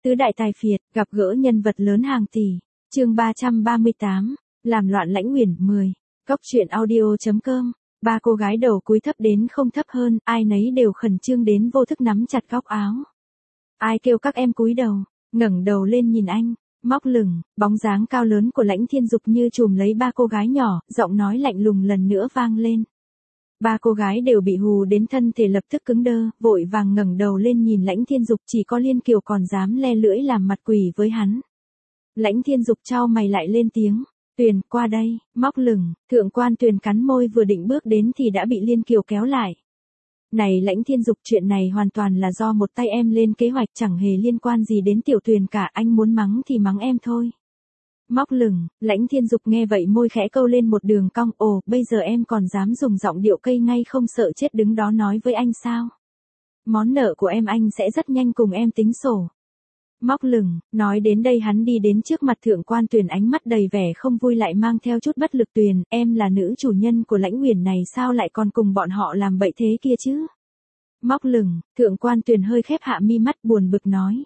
Tứ đại tài phiệt, gặp gỡ nhân vật lớn hàng tỷ. Chương 338, làm loạn Lãnh Uyển 10. Cốc truyện audio.com. Ba cô gái đầu cúi thấp đến không thấp hơn, ai nấy đều khẩn trương đến vô thức nắm chặt góc áo. Ai kêu các em cúi đầu, ngẩng đầu lên nhìn anh, móc lửng, bóng dáng cao lớn của Lãnh Thiên Dục như chùm lấy ba cô gái nhỏ, giọng nói lạnh lùng lần nữa vang lên. Ba cô gái đều bị hù đến thân thể lập tức cứng đơ, vội vàng ngẩng đầu lên nhìn Lãnh Thiên Dục, chỉ có Liên Kiều còn dám le lưỡi làm mặt quỷ với hắn. Lãnh Thiên Dục chau mày lại lên tiếng, Tuyền, qua đây, móc lửng, thượng quan Tuyền cắn môi vừa định bước đến thì đã bị Liên Kiều kéo lại. Này Lãnh Thiên Dục, chuyện này hoàn toàn là do một tay em lên kế hoạch, chẳng hề liên quan gì đến tiểu Tuyền cả, anh muốn mắng thì mắng em thôi. Móc lửng, Lãnh Thiên Dục nghe vậy môi khẽ câu lên một đường cong, ồ, bây giờ em còn dám dùng giọng điệu cây ngay không sợ chết đứng đó nói với anh sao? Món nợ của em anh sẽ rất nhanh cùng em tính sổ. Móc lửng, nói đến đây hắn đi đến trước mặt thượng quan Tuyền, ánh mắt đầy vẻ không vui lại mang theo chút bất lực. Tuyền, em là nữ chủ nhân của Lãnh Uyển này sao lại còn cùng bọn họ làm bậy thế kia chứ? Móc lửng, thượng quan Tuyền hơi khép hạ mi mắt buồn bực nói.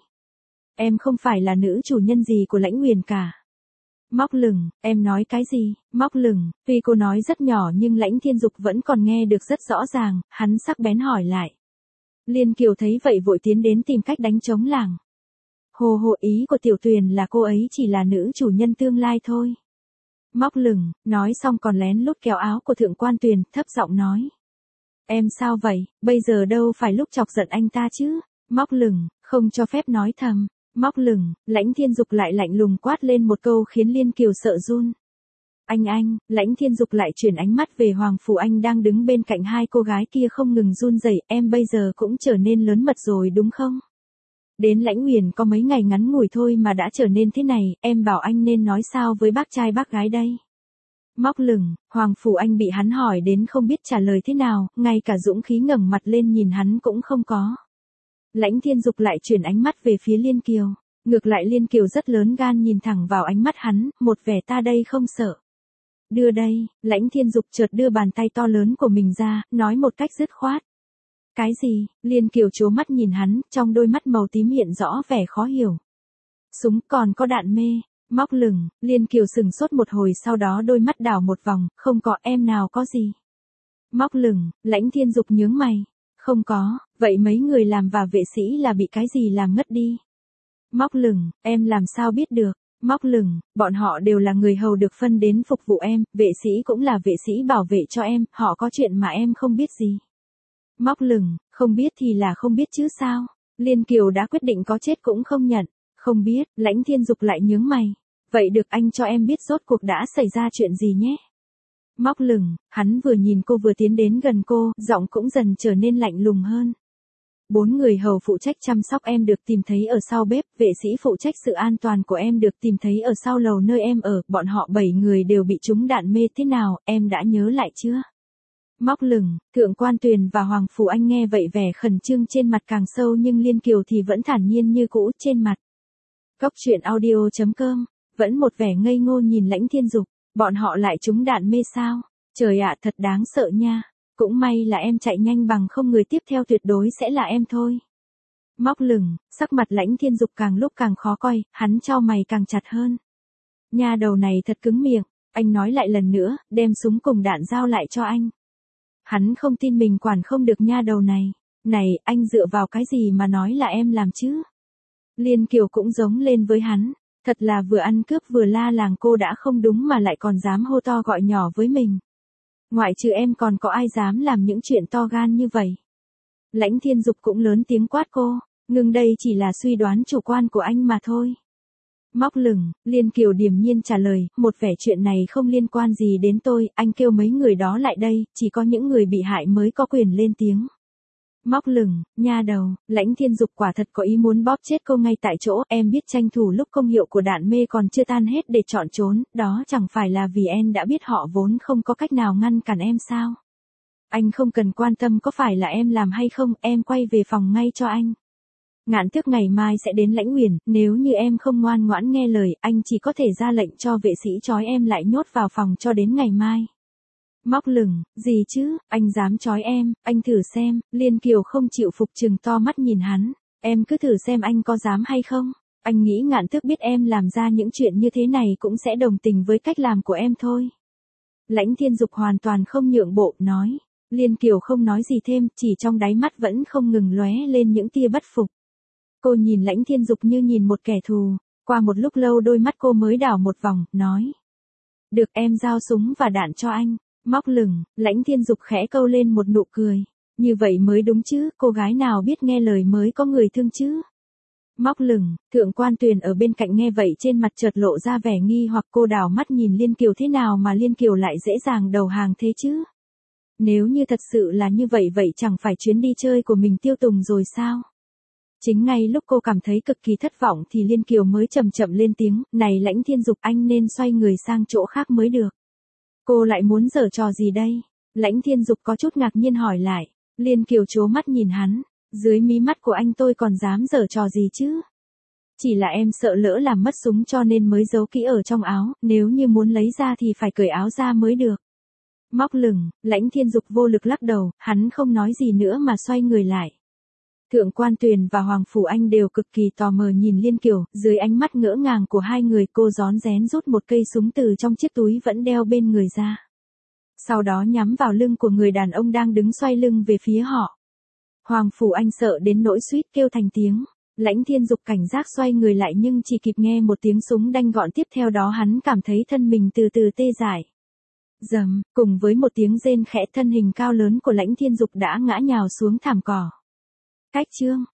Em không phải là nữ chủ nhân gì của Lãnh Uyển cả. Móc lửng, em nói cái gì? Móc lửng, tuy cô nói rất nhỏ nhưng Lãnh Thiên Dục vẫn còn nghe được rất rõ ràng, hắn sắc bén hỏi lại. Liên Kiều thấy vậy vội tiến đến tìm cách đánh trống lảng. Hồ hộ, ý của tiểu Tuyền là cô ấy chỉ là nữ chủ nhân tương lai thôi. Móc lửng, nói xong còn lén lút kéo áo của thượng quan Tuyền, thấp giọng nói. Em sao vậy, bây giờ đâu phải lúc chọc giận anh ta chứ? Móc lửng, không cho phép nói thầm. Móc lửng, Lãnh Thiên Dục lại lạnh lùng quát lên một câu khiến Liên Kiều sợ run. Anh, Lãnh Thiên Dục lại chuyển ánh mắt về Hoàng Phủ Anh đang đứng bên cạnh hai cô gái kia không ngừng run rẩy, em bây giờ cũng trở nên lớn mật rồi đúng không? Đến Lãnh Uyển có mấy ngày ngắn ngủi thôi mà đã trở nên thế này, em bảo anh nên nói sao với bác trai bác gái đây? Móc lửng, Hoàng Phủ Anh bị hắn hỏi đến không biết trả lời thế nào, ngay cả dũng khí ngẩng mặt lên nhìn hắn cũng không có. Lãnh Thiên Dục lại chuyển ánh mắt về phía Liên Kiều. Ngược lại Liên Kiều rất lớn gan nhìn thẳng vào ánh mắt hắn, một vẻ ta đây không sợ. Đưa đây, Lãnh Thiên Dục chợt đưa bàn tay to lớn của mình ra, nói một cách dứt khoát. Cái gì? Liên Kiều trố mắt nhìn hắn, trong đôi mắt màu tím hiện rõ vẻ khó hiểu. Súng, còn có đạn mê. Móc lửng, Liên Kiều sừng sốt một hồi sau đó đôi mắt đảo một vòng, không có, em nào có gì. Móc lửng, Lãnh Thiên Dục nhướng mày. Không có, vậy mấy người làm và vệ sĩ là bị cái gì làm ngất đi? Móc lửng, em làm sao biết được? Móc lửng, bọn họ đều là người hầu được phân đến phục vụ em, vệ sĩ cũng là vệ sĩ bảo vệ cho em, họ có chuyện mà em không biết gì. Móc lửng, không biết thì là không biết chứ sao? Liên Kiều đã quyết định có chết cũng không nhận. Không biết, Lãnh Thiên Dục lại nhướng mày. Vậy được, anh cho em biết rốt cuộc đã xảy ra chuyện gì nhé? Móc lửng, hắn vừa nhìn cô vừa tiến đến gần cô, giọng cũng dần trở nên lạnh lùng hơn. 4 người hầu phụ trách chăm sóc em được tìm thấy ở sau bếp, vệ sĩ phụ trách sự an toàn của em được tìm thấy ở sau lầu nơi em ở, bọn họ 7 người đều bị trúng đạn mê, thế nào, em đã nhớ lại chưa? Móc lửng, thượng quan Tuyền và Hoàng Phủ Anh nghe vậy vẻ khẩn trương trên mặt càng sâu nhưng Liên Kiều thì vẫn thản nhiên như cũ trên mặt. Cốc truyện audio.com, vẫn một vẻ ngây ngô nhìn Lãnh Thiên Dục. Bọn họ lại trúng đạn mê sao? Trời ạ, thật đáng sợ nha. Cũng may là em chạy nhanh bằng không người tiếp theo tuyệt đối sẽ là em thôi. Móc lửng, sắc mặt Lãnh Thiên Dục càng lúc càng khó coi, hắn chau mày càng chặt hơn. Nha đầu này thật cứng miệng, anh nói lại lần nữa, đem súng cùng đạn giao lại cho anh. Hắn không tin mình quản không được nha đầu này. Này, anh dựa vào cái gì mà nói là em làm chứ? Liên Kiều cũng giống lên với hắn. Thật là vừa ăn cướp vừa la làng, cô đã không đúng mà lại còn dám hô to gọi nhỏ với mình. Ngoại trừ em còn có ai dám làm những chuyện to gan như vậy? Lãnh Thiên Dục cũng lớn tiếng quát cô, ngừng, đây chỉ là suy đoán chủ quan của anh mà thôi. Móc lửng, Liên Kiều điềm nhiên trả lời, một vẻ chuyện này không liên quan gì đến tôi, anh kêu mấy người đó lại đây, chỉ có những người bị hại mới có quyền lên tiếng. Móc lửng, nha đầu, Lãnh Thiên Dục quả thật có ý muốn bóp chết cô ngay tại chỗ, em biết tranh thủ lúc công hiệu của đạn mê còn chưa tan hết để chọn trốn, đó chẳng phải là vì em đã biết họ vốn không có cách nào ngăn cản em sao? Anh không cần quan tâm có phải là em làm hay không, em quay về phòng ngay cho anh. Ngạn Tước ngày mai sẽ đến Lãnh Uyển, nếu như em không ngoan ngoãn nghe lời, anh chỉ có thể ra lệnh cho vệ sĩ trói em lại nhốt vào phòng cho đến ngày mai. Móc lửng, gì chứ, anh dám trói em, anh thử xem, Liên Kiều không chịu phục trừng to mắt nhìn hắn, em cứ thử xem anh có dám hay không. Anh nghĩ Ngạn Tước biết em làm ra những chuyện như thế này cũng sẽ đồng tình với cách làm của em thôi. Lãnh Thiên Dục hoàn toàn không nhượng bộ, nói. Liên Kiều không nói gì thêm, chỉ trong đáy mắt vẫn không ngừng lóe lên những tia bất phục. Cô nhìn Lãnh Thiên Dục như nhìn một kẻ thù, qua một lúc lâu đôi mắt cô mới đảo một vòng, nói. Được, em giao súng và đạn cho anh. Móc lửng, Lãnh Thiên Dục khẽ câu lên một nụ cười. Như vậy mới đúng chứ, cô gái nào biết nghe lời mới có người thương chứ. Móc lửng, Thượng Quan Tuyền ở bên cạnh nghe vậy trên mặt chợt lộ ra vẻ nghi hoặc, cô đảo mắt nhìn Liên Kiều, thế nào mà Liên Kiều lại dễ dàng đầu hàng thế chứ? Nếu như thật sự là như vậy, vậy chẳng phải chuyến đi chơi của mình tiêu tùng rồi sao? Chính ngay lúc cô cảm thấy cực kỳ thất vọng thì Liên Kiều mới chậm chậm lên tiếng, này Lãnh Thiên Dục, anh nên xoay người sang chỗ khác mới được. Cô lại muốn giở trò gì đây? Lãnh Thiên Dục có chút ngạc nhiên hỏi lại. Liên Kiều trố mắt nhìn hắn, dưới mí mắt của anh tôi còn dám giở trò gì chứ? Chỉ là em sợ lỡ làm mất súng cho nên mới giấu kỹ ở trong áo, nếu như muốn lấy ra thì phải cởi áo ra mới được. Móc lửng, Lãnh Thiên Dục vô lực lắc đầu, hắn không nói gì nữa mà xoay người lại. Thượng Quan Tuyền và Hoàng Phủ Anh đều cực kỳ tò mò nhìn Liên Kiều, dưới ánh mắt ngỡ ngàng của hai người cô rón rén rút một cây súng từ trong chiếc túi vẫn đeo bên người ra. Sau đó nhắm vào lưng của người đàn ông đang đứng xoay lưng về phía họ. Hoàng Phủ Anh sợ đến nỗi suýt kêu thành tiếng. Lãnh Thiên Dục cảnh giác xoay người lại nhưng chỉ kịp nghe một tiếng súng đanh gọn, tiếp theo đó hắn cảm thấy thân mình từ từ tê dại. Rầm, cùng với một tiếng rên khẽ, thân hình cao lớn của Lãnh Thiên Dục đã ngã nhào xuống thảm cỏ. Cách chương